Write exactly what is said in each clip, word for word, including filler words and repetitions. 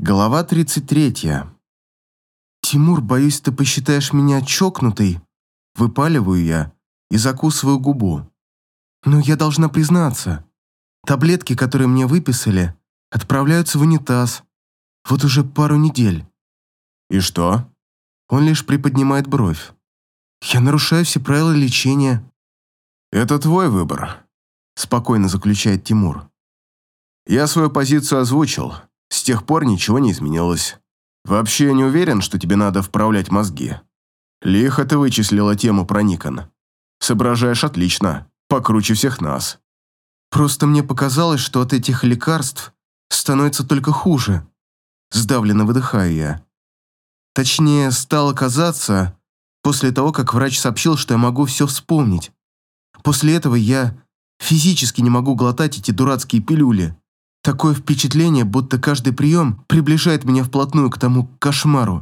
Глава тридцать третья. «Тимур, боюсь, ты посчитаешь меня чокнутой», — выпаливаю я и закусываю губу. «Но я должна признаться, таблетки, которые мне выписали, отправляются в унитаз. Вот уже пару недель». «И что?» Он лишь приподнимает бровь. «Я нарушаю все правила лечения». «Это твой выбор», — спокойно заключает Тимур. «Я свою позицию озвучил. С тех пор ничего не изменилось. Вообще я не уверен, что тебе надо вправлять мозги. Лихо ты вычислила тему про Никон. Соображаешь отлично, покруче всех нас». «Просто мне показалось, что от этих лекарств становится только хуже». Сдавленно выдыхаю я. Точнее, стало казаться, после того, как врач сообщил, что я могу все вспомнить. После этого я физически не могу глотать эти дурацкие пилюли. Такое впечатление, будто каждый прием приближает меня вплотную к тому кошмару.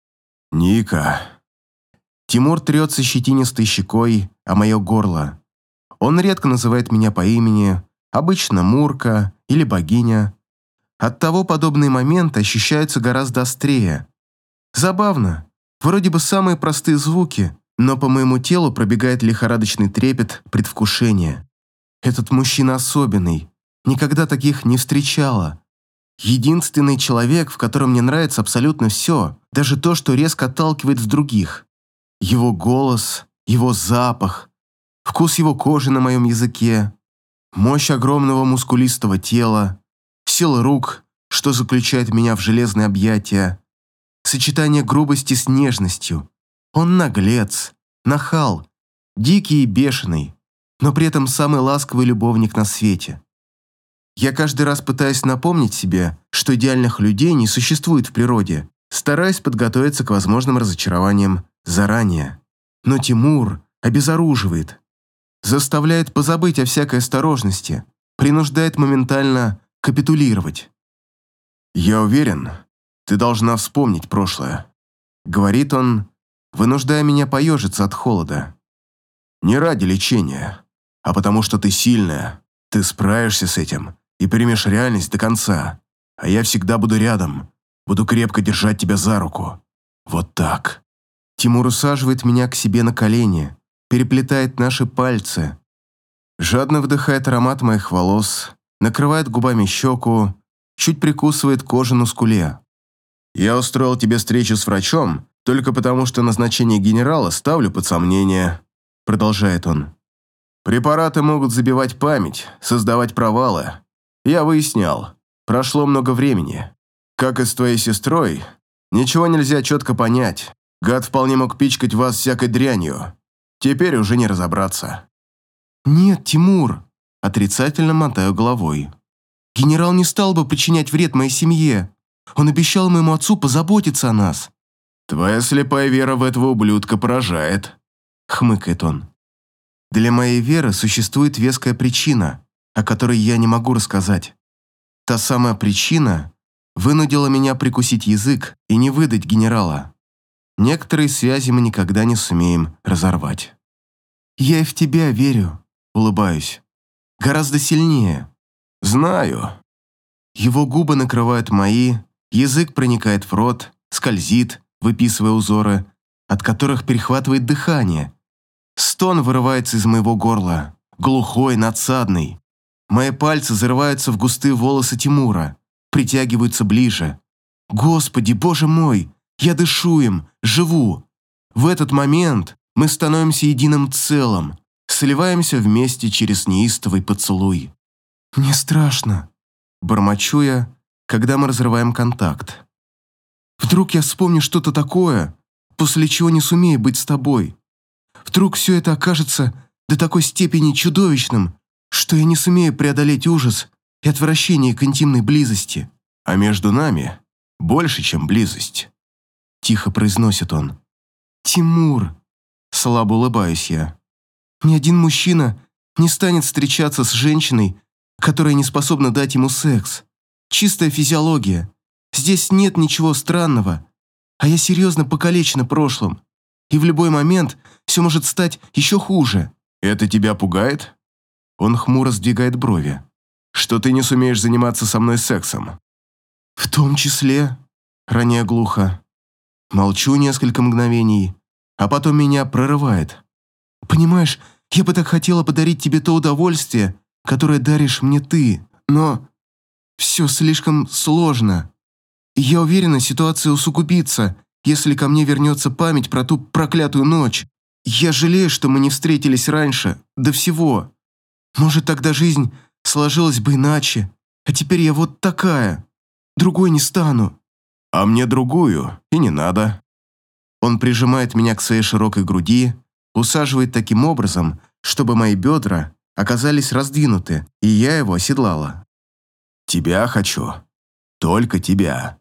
«Ника». Тимур трется щетинистой щекой о мое горло. Он редко называет меня по имени, обычно Мурка или богиня. Оттого подобные моменты ощущаются гораздо острее. Забавно. Вроде бы самые простые звуки, но по моему телу пробегает лихорадочный трепет предвкушения. Этот мужчина особенный. Никогда таких не встречала. Единственный человек, в котором мне нравится абсолютно все, даже то, что резко отталкивает в других. Его голос, его запах, вкус его кожи на моем языке, мощь огромного мускулистого тела, сила рук, что заключает меня в железные объятия, сочетание грубости с нежностью. Он наглец, нахал, дикий и бешеный, но при этом самый ласковый любовник на свете. Я каждый раз пытаюсь напомнить себе, что идеальных людей не существует в природе, стараясь подготовиться к возможным разочарованиям заранее. Но Тимур обезоруживает, заставляет позабыть о всякой осторожности, принуждает моментально капитулировать. «Я уверен, ты должна вспомнить прошлое», — говорит он, вынуждая меня поежиться от холода. «Не ради лечения, а потому что ты сильная, ты справишься с этим и примешь реальность до конца, а я всегда буду рядом, буду крепко держать тебя за руку. Вот так». Тимур усаживает меня к себе на колени, переплетает наши пальцы, жадно вдыхает аромат моих волос, накрывает губами щеку, чуть прикусывает кожу на скуле. «Я устроил тебе встречу с врачом только потому, что назначение генерала ставлю под сомнение», — продолжает он. «Препараты могут забивать память, создавать провалы. Я выяснял, прошло много времени. Как и с твоей сестрой, ничего нельзя четко понять. Гад вполне мог пичкать вас всякой дрянью. Теперь уже не разобраться». «Нет, Тимур», — отрицательно мотаю головой. «Генерал не стал бы причинять вред моей семье. Он обещал моему отцу позаботиться о нас». «Твоя слепая вера в этого ублюдка поражает», — хмыкает он. «Для моей веры существует веская причина, о которой я не могу рассказать. Та самая причина вынудила меня прикусить язык и не выдать генерала. Некоторые связи мы никогда не сумеем разорвать». «Я и в тебя верю», — улыбаюсь. «Гораздо сильнее». «Знаю». Его губы накрывают мои, язык проникает в рот, скользит, выписывая узоры, от которых перехватывает дыхание. Стон вырывается из моего горла, глухой, надсадный. Мои пальцы зарываются в густые волосы Тимура, притягиваются ближе. Господи, боже мой, я дышу им, живу. В этот момент мы становимся единым целым, сливаемся вместе через неистовый поцелуй. «Мне страшно», — бормочу я, когда мы разрываем контакт. «Вдруг я вспомню что-то такое, после чего не сумею быть с тобой. Вдруг все это окажется до такой степени чудовищным, что я не сумею преодолеть ужас и отвращение к интимной близости». «А между нами больше, чем близость», — тихо произносит он. «Тимур», — слабо улыбаюсь я. «Ни один мужчина не станет встречаться с женщиной, которая не способна дать ему секс. Чистая физиология. Здесь нет ничего странного. А я серьезно покалечена прошлым. И в любой момент все может стать еще хуже». «Это тебя пугает?» Он хмуро сдвигает брови. «Что ты не сумеешь заниматься со мной сексом?» В том числе, роняя глухо. Молчу несколько мгновений, а потом меня прорывает. Понимаешь, я бы так хотела подарить тебе то удовольствие, которое даришь мне ты, но все слишком сложно. И я уверена, ситуация усугубится, если ко мне вернется память про ту проклятую ночь. Я жалею, что мы не встретились раньше, до всего. Может, тогда жизнь сложилась бы иначе, а теперь я вот такая. Другой не стану. А мне другую и не надо. Он прижимает меня к своей широкой груди, усаживает таким образом, чтобы мои бедра оказались раздвинуты, и я его оседлала. Тебя хочу. Только тебя.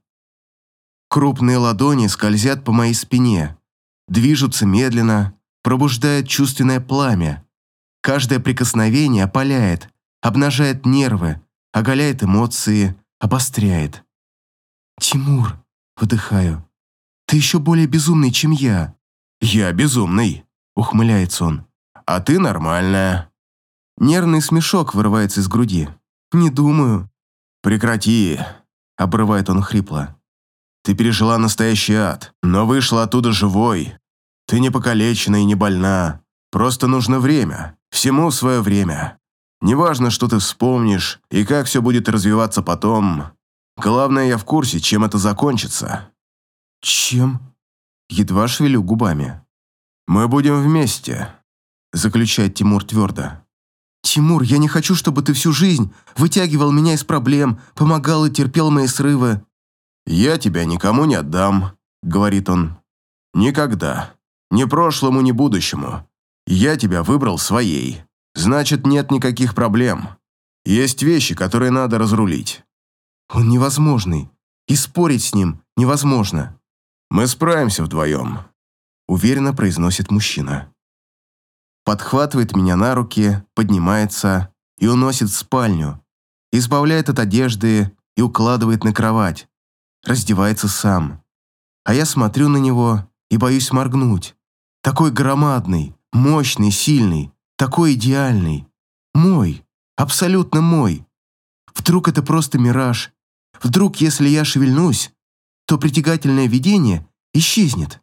Крупные ладони скользят по моей спине, движутся медленно, пробуждают чувственное пламя. Каждое прикосновение опаляет, обнажает нервы, оголяет эмоции, обостряет. «Тимур», — выдыхаю, — «ты еще более безумный, чем я». «Я безумный», — ухмыляется он. «А ты нормальная». Нервный смешок вырывается из груди. «Не думаю». «Прекрати», — обрывает он хрипло. «Ты пережила настоящий ад, но вышла оттуда живой. Ты не покалечена и не больна. Просто нужно время. Всему свое время. Неважно, что ты вспомнишь и как все будет развиваться потом. Главное, я в курсе, чем это закончится». «Чем?» Едва шевелю губами. «Мы будем вместе», — заключает Тимур твердо. «Тимур, я не хочу, чтобы ты всю жизнь вытягивал меня из проблем, помогал и терпел мои срывы». «Я тебя никому не отдам», — говорит он. «Никогда. Ни прошлому, ни будущему. Я тебя выбрал своей. Значит, нет никаких проблем. Есть вещи, которые надо разрулить». «Он невозможный. И спорить с ним невозможно». «Мы справимся вдвоем», — уверенно произносит мужчина. Подхватывает меня на руки, поднимается и уносит в спальню, избавляет от одежды и укладывает на кровать, раздевается сам. А я смотрю на него и боюсь моргнуть. Такой громадный, мощный, сильный, такой идеальный. Мой, абсолютно мой. Вдруг это просто мираж? Вдруг, если я шевельнусь, то притягательное видение исчезнет?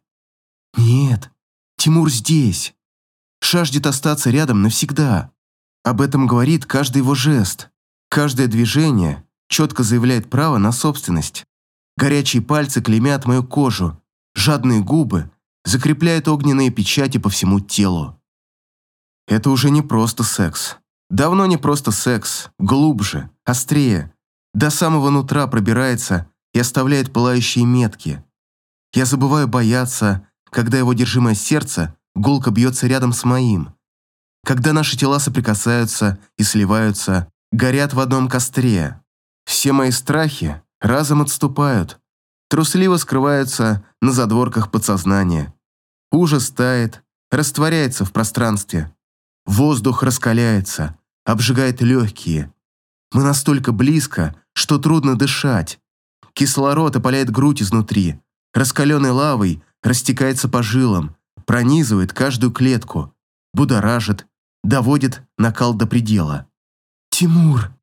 Нет, Тимур здесь. Жаждет остаться рядом навсегда. Об этом говорит каждый его жест. Каждое движение четко заявляет право на собственность. Горячие пальцы клеймят мою кожу. Жадные губы закрепляют огненные печати по всему телу. Это уже не просто секс. Давно не просто секс. Глубже, острее. До самого нутра пробирается и оставляет пылающие метки. Я забываю бояться, когда его держимое сердце гулко бьется рядом с моим. Когда наши тела соприкасаются и сливаются, горят в одном костре. Все мои страхи разом отступают, трусливо скрываются на задворках подсознания. Ужас тает, растворяется в пространстве. Воздух раскаляется, обжигает легкие. Мы настолько близко, что трудно дышать. Кислород опаляет грудь изнутри, раскаленной лавой растекается по жилам, пронизывает каждую клетку, будоражит, доводит накал до предела. «Тимур!»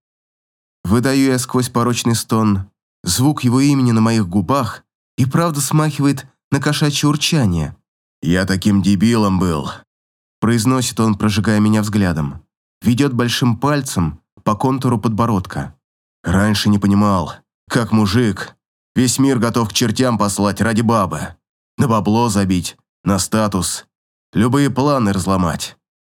Выдаю я сквозь порочный стон. Звук его имени на моих губах и правда смахивает на кошачье урчание. «Я таким дебилом был», — произносит он, прожигая меня взглядом. Ведет большим пальцем по контуру подбородка. «Раньше не понимал, как мужик, весь мир готов к чертям послать ради бабы, на бабло забить, на статус, любые планы разломать.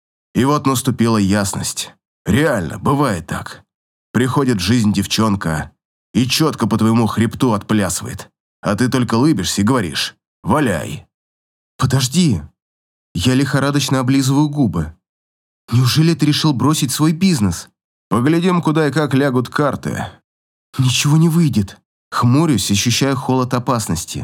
И вот наступила ясность. Реально, бывает так. Приходит в жизнь девчонка и четко по твоему хребту отплясывает, а ты только лыбишься и говоришь «валяй». «Подожди». Я лихорадочно облизываю губы. «Неужели ты решил бросить свой бизнес?» «Поглядим, куда и как лягут карты». «Ничего не выйдет». Хмурюсь, ощущая холод опасности.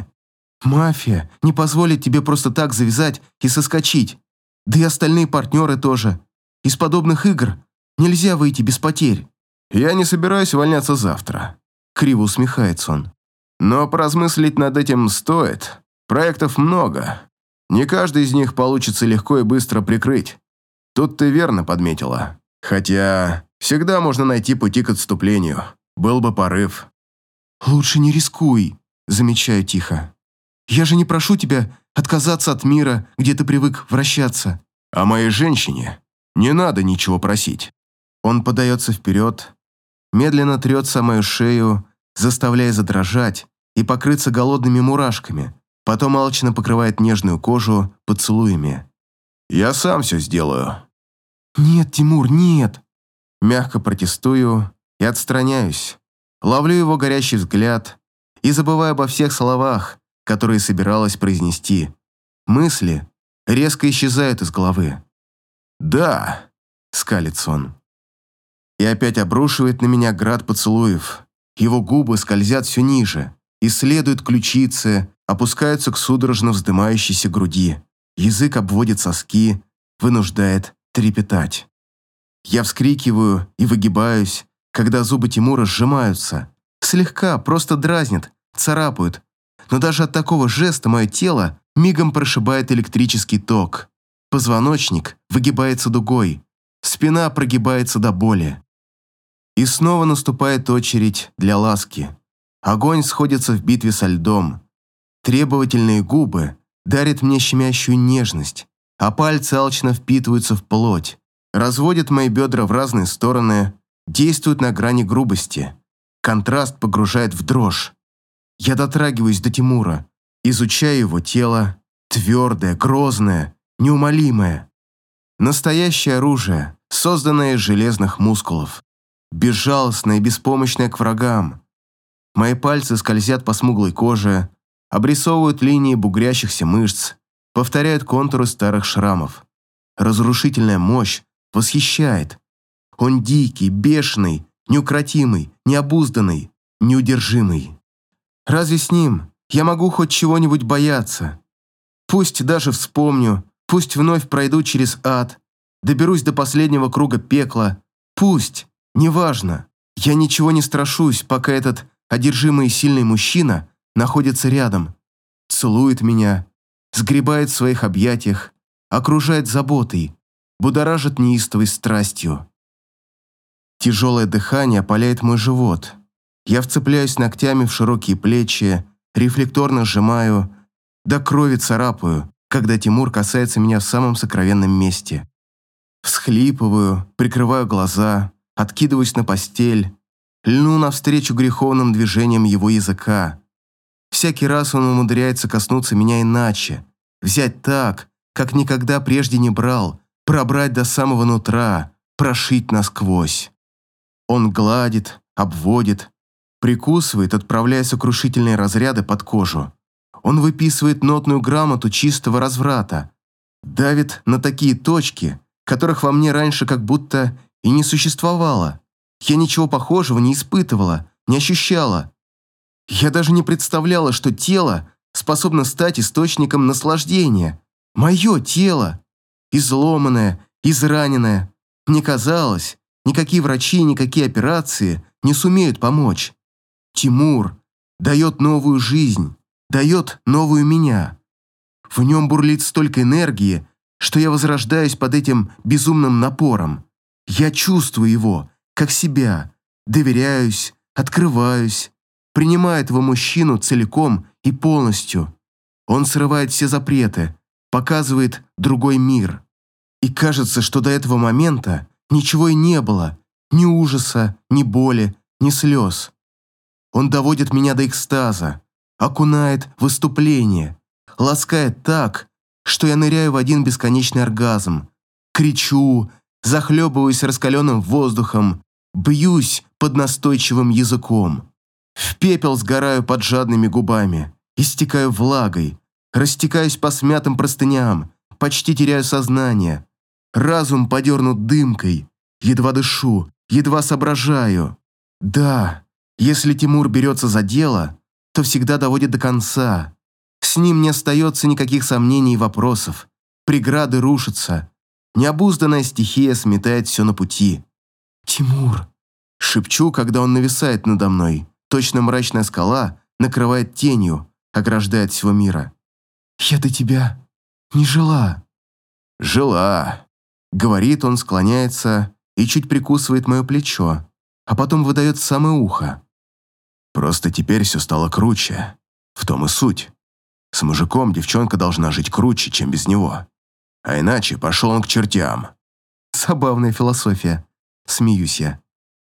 «Мафия не позволит тебе просто так завязать и соскочить. Да и остальные партнеры тоже. Из подобных игр нельзя выйти без потерь». «Я не собираюсь увольняться завтра», — криво усмехается он. «Но поразмыслить над этим стоит. Проектов много. Не каждый из них получится легко и быстро прикрыть. Тут ты верно подметила. Хотя всегда можно найти пути к отступлению. Был бы порыв». «Лучше не рискуй», — замечаю тихо. «Я же не прошу тебя отказаться от мира, где ты привык вращаться». «О моей женщине не надо ничего просить». Он подается вперед, медленно трется о мою шею, заставляя задрожать и покрыться голодными мурашками, потом алчно покрывает нежную кожу поцелуями. «Я сам все сделаю». «Нет, Тимур, нет!» Мягко протестую и отстраняюсь. Ловлю его горящий взгляд и забываю обо всех словах, которые собиралась произнести. Мысли резко исчезают из головы. «Да», — скалится он. И опять обрушивает на меня град поцелуев. Его губы скользят все ниже, исследуют ключицы, опускаются к судорожно вздымающейся груди. Язык обводит соски, вынуждает трепетать. Я вскрикиваю и выгибаюсь, когда зубы Тимура сжимаются. Слегка, просто дразнят, царапают. Но даже от такого жеста мое тело мигом прошибает электрический ток. Позвоночник выгибается дугой, спина прогибается до боли. И снова наступает очередь для ласки. Огонь сходится в битве со льдом. Требовательные губы дарят мне щемящую нежность, а пальцы алчно впитываются в плоть, разводят мои бедра в разные стороны, действуют на грани грубости. Контраст погружает в дрожь. Я дотрагиваюсь до Тимура, изучаю его тело, твердое, грозное, неумолимое. Настоящее оружие, созданное из железных мускулов. Безжалостное и беспомощное к врагам. Мои пальцы скользят по смуглой коже, обрисовывают линии бугрящихся мышц, повторяют контуры старых шрамов. Разрушительная мощь восхищает. Он дикий, бешеный, неукротимый, необузданный, неудержимый. Разве с ним я могу хоть чего-нибудь бояться? Пусть даже вспомню, пусть вновь пройду через ад, доберусь до последнего круга пекла, пусть, неважно. Я ничего не страшусь, пока этот одержимый и сильный мужчина находится рядом, целует меня, сгребает в своих объятиях, окружает заботой, будоражит неистовой страстью. Тяжелое дыхание опаляет мой живот. Я вцепляюсь ногтями в широкие плечи, рефлекторно сжимаю, до крови царапаю, когда Тимур касается меня в самом сокровенном месте. Всхлипываю, прикрываю глаза, откидываюсь на постель, льну навстречу греховным движениям его языка. Всякий раз он умудряется коснуться меня иначе, взять так, как никогда прежде не брал, пробрать до самого нутра, прошить насквозь. Он гладит, обводит, прикусывает, отправляя сокрушительные разряды под кожу. Он выписывает нотную грамоту чистого разврата, давит на такие точки, которых во мне раньше как будто и не существовало. Я ничего похожего не испытывала, не ощущала. Я даже не представляла, что тело способно стать источником наслаждения. Мое тело. Изломанное, израненное. Мне казалось, никакие врачи, никакие операции не сумеют помочь. Тимур дает новую жизнь, дает новую меня. В нем бурлит столько энергии, что я возрождаюсь под этим безумным напором. Я чувствую его, как себя, доверяюсь, открываюсь, принимаю этого мужчину целиком и полностью. Он срывает все запреты, показывает другой мир. И кажется, что до этого момента ничего и не было, ни ужаса, ни боли, ни слез. Он доводит меня до экстаза, окунает в выступление, ласкает так, что я ныряю в один бесконечный оргазм, кричу, захлебываюсь раскаленным воздухом, бьюсь под настойчивым языком. В пепел сгораю под жадными губами, истекаю влагой, растекаюсь по смятым простыням, почти теряю сознание. Разум подернут дымкой, едва дышу, едва соображаю. Да, если Тимур берется за дело, то всегда доводит до конца. С ним не остается никаких сомнений и вопросов. Преграды рушатся. Необузданная стихия сметает все на пути. «Тимур!» Шепчу, когда он нависает надо мной. Точно мрачная скала накрывает тенью, ограждает всего мира. «Я до тебя не жила». «Жила», — говорит он, склоняется и чуть прикусывает мое плечо, а потом выдает в самое ухо. Просто теперь все стало круче. В том и суть. С мужиком девчонка должна жить круче, чем без него. А иначе пошел он к чертям. Забавная философия. Смеюсь я.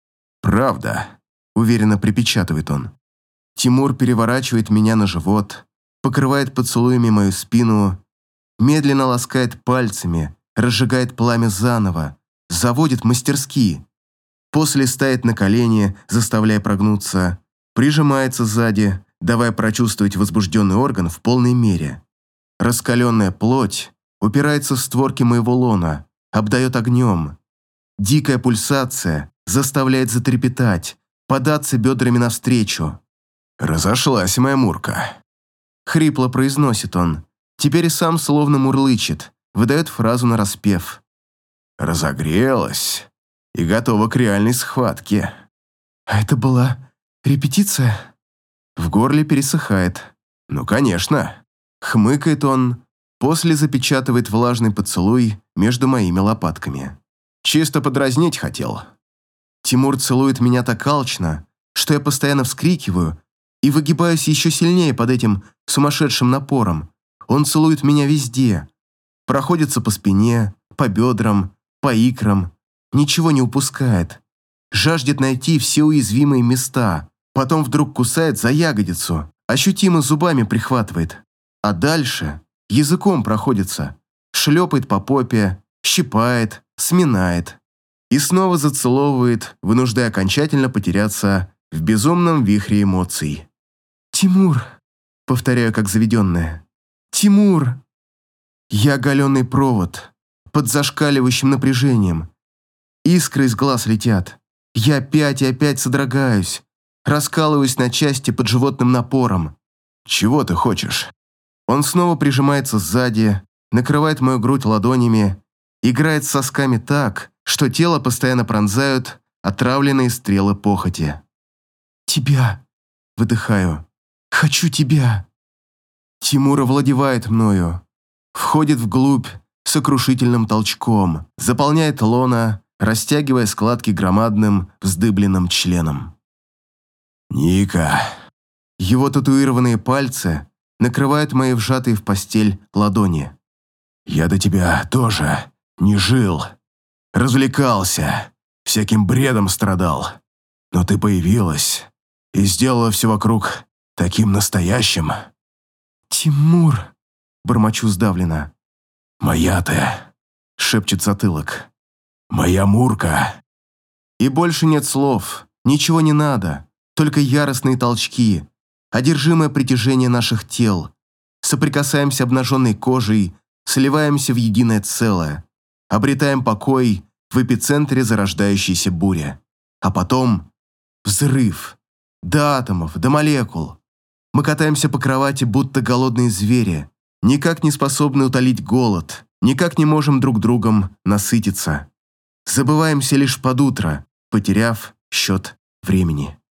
Правда, уверенно припечатывает он. Тимур переворачивает меня на живот, покрывает поцелуями мою спину, медленно ласкает пальцами, разжигает пламя заново, заводит мастерски. После ставит на колени, заставляя прогнуться, прижимается сзади, давая прочувствовать возбужденный орган в полной мере. Раскаленная плоть упирается в створки моего лона, обдает огнем. Дикая пульсация заставляет затрепетать, податься бедрами навстречу. «Разошлась моя Мурка», — хрипло произносит он. Теперь и сам словно мурлычет, выдает фразу нараспев. «Разогрелась и готова к реальной схватке». «А это была репетиция?» В горле пересыхает. «Ну, конечно». Хмыкает он, после запечатывает влажный поцелуй между моими лопатками. «Чисто подразнить хотел». Тимур целует меня так алчно, что я постоянно вскрикиваю и выгибаюсь еще сильнее под этим сумасшедшим напором. Он целует меня везде. Проходится по спине, по бедрам, по икрам. Ничего не упускает. Жаждет найти все уязвимые места. Потом вдруг кусает за ягодицу, ощутимо зубами прихватывает. А дальше языком проходится, шлепает по попе, щипает, сминает. И снова зацеловывает, вынуждая окончательно потеряться в безумном вихре эмоций. «Тимур!» — повторяю как заведенная. «Тимур!» Я оголенный провод, под зашкаливающим напряжением. Искры из глаз летят. Я опять и опять содрогаюсь, раскалываюсь на части под животным напором. «Чего ты хочешь?» Он снова прижимается сзади, накрывает мою грудь ладонями, играет с сосками так, что тело постоянно пронзают отравленные стрелы похоти. «Тебя!» — выдыхаю. «Хочу тебя!» Тимур овладевает мною, входит вглубь сокрушительным толчком, заполняет лона, растягивая складки громадным вздыбленным членом. «Ника!» Его татуированные пальцы накрывают мои вжатые в постель ладони. «Я до тебя тоже не жил. Развлекался, всяким бредом страдал. Но ты появилась и сделала все вокруг таким настоящим». «Тимур!» — бормочу сдавленно. «Моя ты!» — шепчет затылок. «Моя Мурка!» И больше нет слов, ничего не надо, только яростные толчки, одержимое притяжение наших тел. Соприкасаемся обнаженной кожей, сливаемся в единое целое, обретаем покой в эпицентре зарождающейся бури. А потом взрыв. До атомов, до молекул. Мы катаемся по кровати, будто голодные звери, никак не способны утолить голод, никак не можем друг другом насытиться. Забываемся лишь под утро, потеряв счет времени.